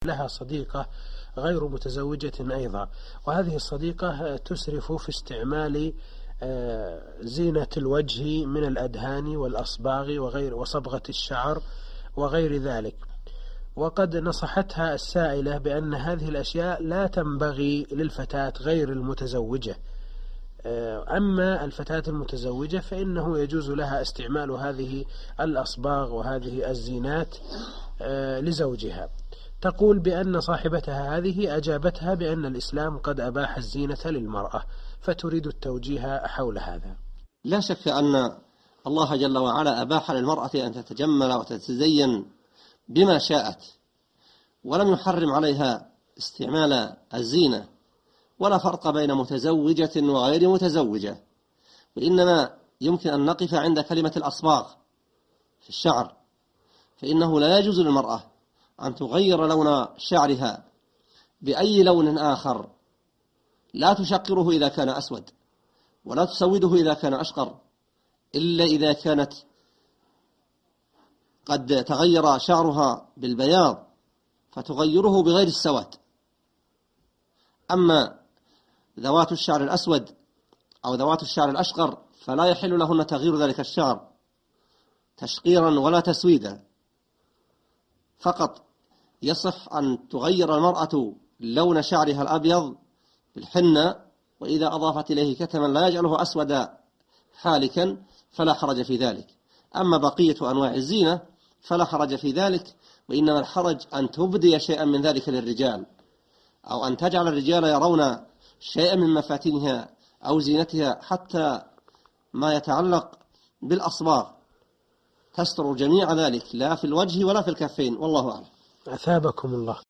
لها صديقة غير متزوجة أيضا، وهذه الصديقة تسرف في استعمال زينة الوجه من الأدهان والأصباغ وصبغة الشعر وغير ذلك، وقد نصحتها السائلة بأن هذه الأشياء لا تنبغي للفتاة غير المتزوجة، أما الفتاة المتزوجة فإنه يجوز لها استعمال هذه الأصباغ وهذه الزينات لزوجها. تقول بأن صاحبتها هذه أجابتها بأن الإسلام قد أباح الزينة للمرأة، فتريد التوجيه حول هذا. لا شك أن الله جل وعلا أباح للمرأة أن تتجمل وتتزين بما شاءت، ولم يحرم عليها استعمال الزينة، ولا فرق بين متزوجة وغير متزوجة، وإنما يمكن أن نقف عند كلمة الأصباغ في الشعر، فإنه لا يجوز للمرأة أن تغير لون شعرها بأي لون آخر، لا تشقره إذا كان أسود، ولا تسوده إذا كان أشقر، إلا إذا كانت قد تغير شعرها بالبياض فتغيره بغير السواد. أما ذوات الشعر الأسود أو ذوات الشعر الأشقر فلا يحل لهن تغيير ذلك الشعر تشقيرا ولا تسويدا، فقط يصح أن تغير المرأة لون شعرها الأبيض بالحنة، وإذا أضافت إليه كتما لا يجعله أسودا حالكا فلا حرج في ذلك. أما بقية أنواع الزينة فلا حرج في ذلك، وإنما الحرج أن تبدي شيئا من ذلك للرجال، أو أن تجعل الرجال يرون شيئا من مفاتنها أو زينتها، حتى ما يتعلق بالأصباغ تستر جميع ذلك، لا في الوجه ولا في الكفين، والله أعلم. أثابكم الله.